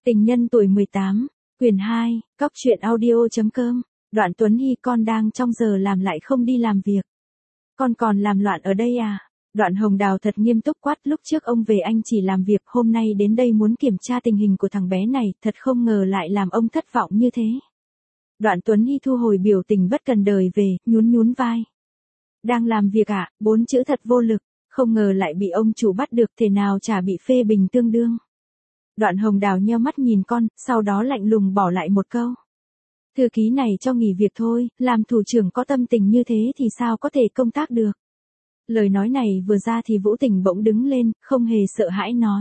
Tình nhân tuổi 18, quyển 2, Cóc truyện audio.com, Đoạn Tuấn Hy con đang trong giờ làm lại không đi làm việc. Con còn làm loạn ở đây à? Đoạn Hồng Đào thật nghiêm túc quát, lúc trước ông về anh chỉ làm việc, hôm nay đến đây muốn kiểm tra tình hình của thằng bé này, thật không ngờ lại làm ông thất vọng như thế. Đoạn Tuấn Hy thu hồi biểu tình bất cần đời về, nhún vai. Đang làm việc à, 4 chữ thật vô lực, không ngờ lại bị ông chủ bắt được, thể nào chả bị phê bình tương đương. Đoạn Hồng Đào nheo mắt nhìn con, sau đó lạnh lùng bỏ lại một câu. Thư ký này cho nghỉ việc thôi, làm thủ trưởng có tâm tình như thế thì sao có thể công tác được. Lời nói này vừa ra thì Vũ Tình bỗng đứng lên, không hề sợ hãi nói.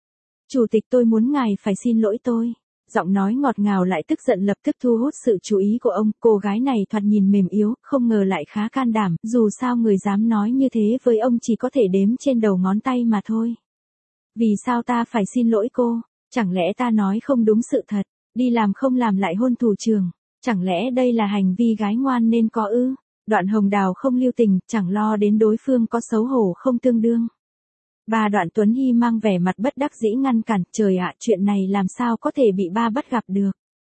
Chủ tịch, tôi muốn ngài phải xin lỗi tôi. Giọng nói ngọt ngào lại tức giận lập tức thu hút sự chú ý của ông. Cô gái này thoạt nhìn mềm yếu, không ngờ lại khá can đảm, dù sao người dám nói như thế với ông chỉ có thể đếm trên đầu ngón tay mà thôi. Vì sao ta phải xin lỗi cô? Chẳng lẽ ta nói không đúng sự thật, đi làm không làm lại hôn thủ trưởng? Chẳng lẽ đây là hành vi gái ngoan nên có ư? Đoạn Hồng Đào không lưu tình, chẳng lo đến đối phương có xấu hổ không tương đương. Ba Đoạn Tuấn Hy mang vẻ mặt bất đắc dĩ ngăn cản, trời ạ, chuyện này làm sao có thể bị ba bắt gặp được.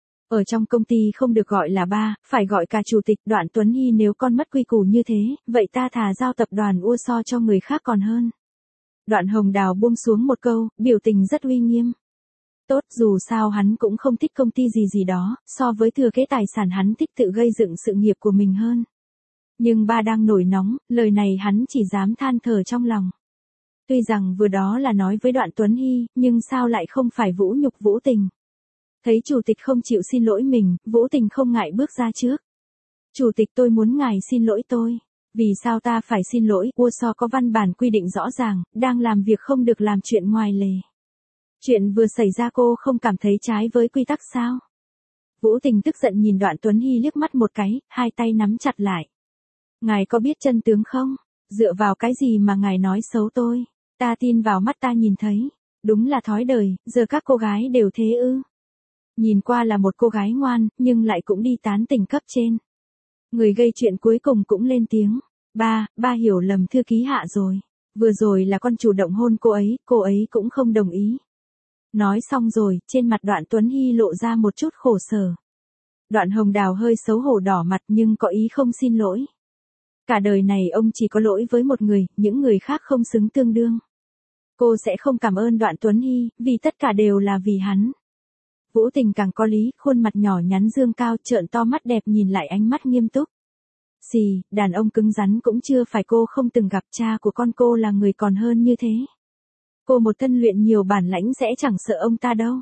Ở trong công ty không được gọi là ba, phải gọi cả chủ tịch. Đoạn Tuấn Hy, nếu con mất quy củ như thế, vậy ta thà giao tập đoàn USO cho người khác còn hơn. Đoạn Hồng Đào buông xuống một câu, biểu tình rất uy nghiêm. Tốt, dù sao hắn cũng không thích công ty gì đó, so với thừa kế tài sản hắn thích tự gây dựng sự nghiệp của mình hơn. Nhưng ba đang nổi nóng, lời này hắn chỉ dám than thở trong lòng. Tuy rằng vừa đó là nói với Đoạn Tuấn Hy, nhưng sao lại không phải vũ nhục Vũ Tình. Thấy chủ tịch không chịu xin lỗi mình, Vũ Tình không ngại bước ra trước. Chủ tịch, tôi muốn ngài xin lỗi tôi. Vì sao ta phải xin lỗi? USO có văn bản quy định rõ ràng, đang làm việc không được làm chuyện ngoài lề. Chuyện vừa xảy ra cô không cảm thấy trái với quy tắc sao? Vũ Tình tức giận nhìn Đoạn Tuấn Hy liếc mắt một cái, hai tay nắm chặt lại. Ngài có biết chân tướng không? Dựa vào cái gì mà ngài nói xấu tôi? Ta tin vào mắt ta nhìn thấy. Đúng là thói đời, giờ các cô gái đều thế ư? Nhìn qua là một cô gái ngoan, nhưng lại cũng đi tán tỉnh cấp trên. Người gây chuyện cuối cùng cũng lên tiếng. Ba hiểu lầm thư ký Hạ rồi. Vừa rồi là con chủ động hôn cô ấy cũng không đồng ý. Nói xong rồi, trên mặt Đoạn Tuấn Hy lộ ra một chút khổ sở. Đoạn Hồng Đào hơi xấu hổ đỏ mặt nhưng có ý không xin lỗi. Cả đời này ông chỉ có lỗi với một người, những người khác không xứng tương đương. Cô sẽ không cảm ơn Đoạn Tuấn Hy, vì tất cả đều là vì hắn. Vũ Tình càng có lý, khuôn mặt nhỏ nhắn dương cao, trợn to mắt đẹp nhìn lại ánh mắt nghiêm túc. Xì, đàn ông cứng rắn cũng chưa phải, cô không từng gặp cha của con cô là người còn hơn như thế. Cô một thân luyện nhiều bản lãnh sẽ chẳng sợ ông ta đâu.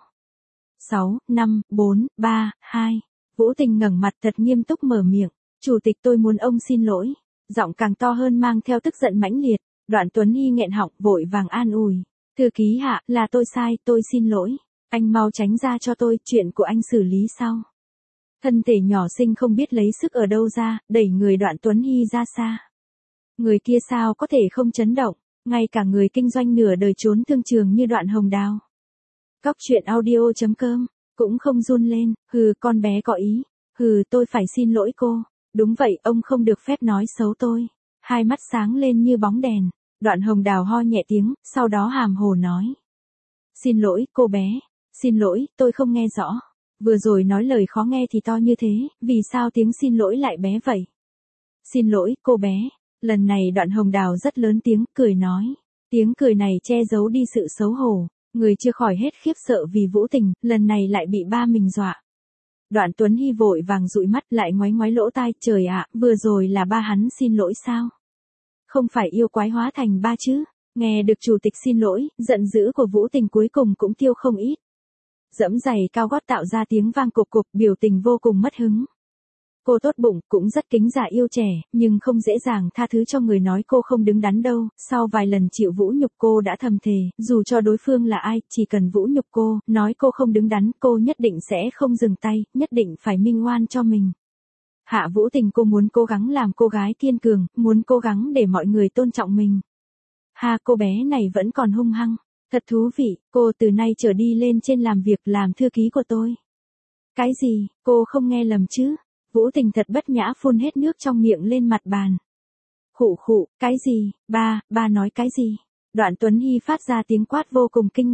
6, 5, 4, 3, 2. Vũ Tình ngẩng mặt thật nghiêm túc mở miệng. Chủ tịch, tôi muốn ông xin lỗi. Giọng càng to hơn mang theo tức giận mãnh liệt. Đoạn Tuấn Hy nghẹn họng vội vàng an ủi. Thư ký Hạ, là tôi sai, tôi xin lỗi. Anh mau tránh ra cho tôi, chuyện của anh xử lý sau. Thân thể nhỏ xinh không biết lấy sức ở đâu ra, đẩy người Đoạn Tuấn Hy ra xa. Người kia sao có thể không chấn động, ngay cả người kinh doanh nửa đời trốn thương trường như Đoạn Hồng Đào. Cóc truyện audio.com, cũng không run lên, hừ, con bé có ý, hừ, tôi phải xin lỗi cô. Đúng vậy, ông không được phép nói xấu tôi. Hai mắt sáng lên như bóng đèn. Đoạn Hồng Đào ho nhẹ tiếng, sau đó hàm hồ nói. Xin lỗi, cô bé. Xin lỗi, tôi không nghe rõ. Vừa rồi nói lời khó nghe thì to như thế, vì sao tiếng xin lỗi lại bé vậy? Xin lỗi, cô bé. Lần này Đoạn Hồng Đào rất lớn tiếng, cười nói. Tiếng cười này che giấu đi sự xấu hổ. Người chưa khỏi hết khiếp sợ vì Vũ Tình, lần này lại bị ba mình dọa. Đoạn Tuấn Hy vội vàng dụi mắt lại ngoái lỗ tai, trời ạ, vừa rồi là ba hắn xin lỗi sao? Không phải yêu quái hóa thành ba chứ? Nghe được chủ tịch xin lỗi, giận dữ của Vũ Tình cuối cùng cũng tiêu không ít. Dẫm giày cao gót tạo ra tiếng vang cục cục, biểu tình vô cùng mất hứng. Cô tốt bụng, cũng rất kính già yêu trẻ, nhưng không dễ dàng tha thứ cho người nói cô không đứng đắn đâu. Sau vài lần chịu vũ nhục cô đã thầm thề, dù cho đối phương là ai, chỉ cần vũ nhục cô, nói cô không đứng đắn, cô nhất định sẽ không dừng tay, nhất định phải minh oan cho mình. Hạ Vũ Tình, cô muốn cố gắng làm cô gái kiên cường, muốn cố gắng để mọi người tôn trọng mình. Ha, cô bé này vẫn còn hung hăng. Thật thú vị, cô từ nay trở đi lên trên làm việc làm thư ký của tôi. Cái gì, cô không nghe lầm chứ? Vũ Tình thật bất nhã phun hết nước trong miệng lên mặt bàn. Khụ, cái gì, ba nói cái gì? Đoạn Tuấn Hy phát ra tiếng quát vô cùng kinh ngạc.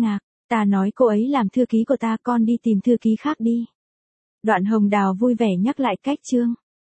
Ta nói cô ấy làm thư ký của ta, con đi tìm thư ký khác đi. Đoạn Hồng Đào vui vẻ nhắc lại cách Trương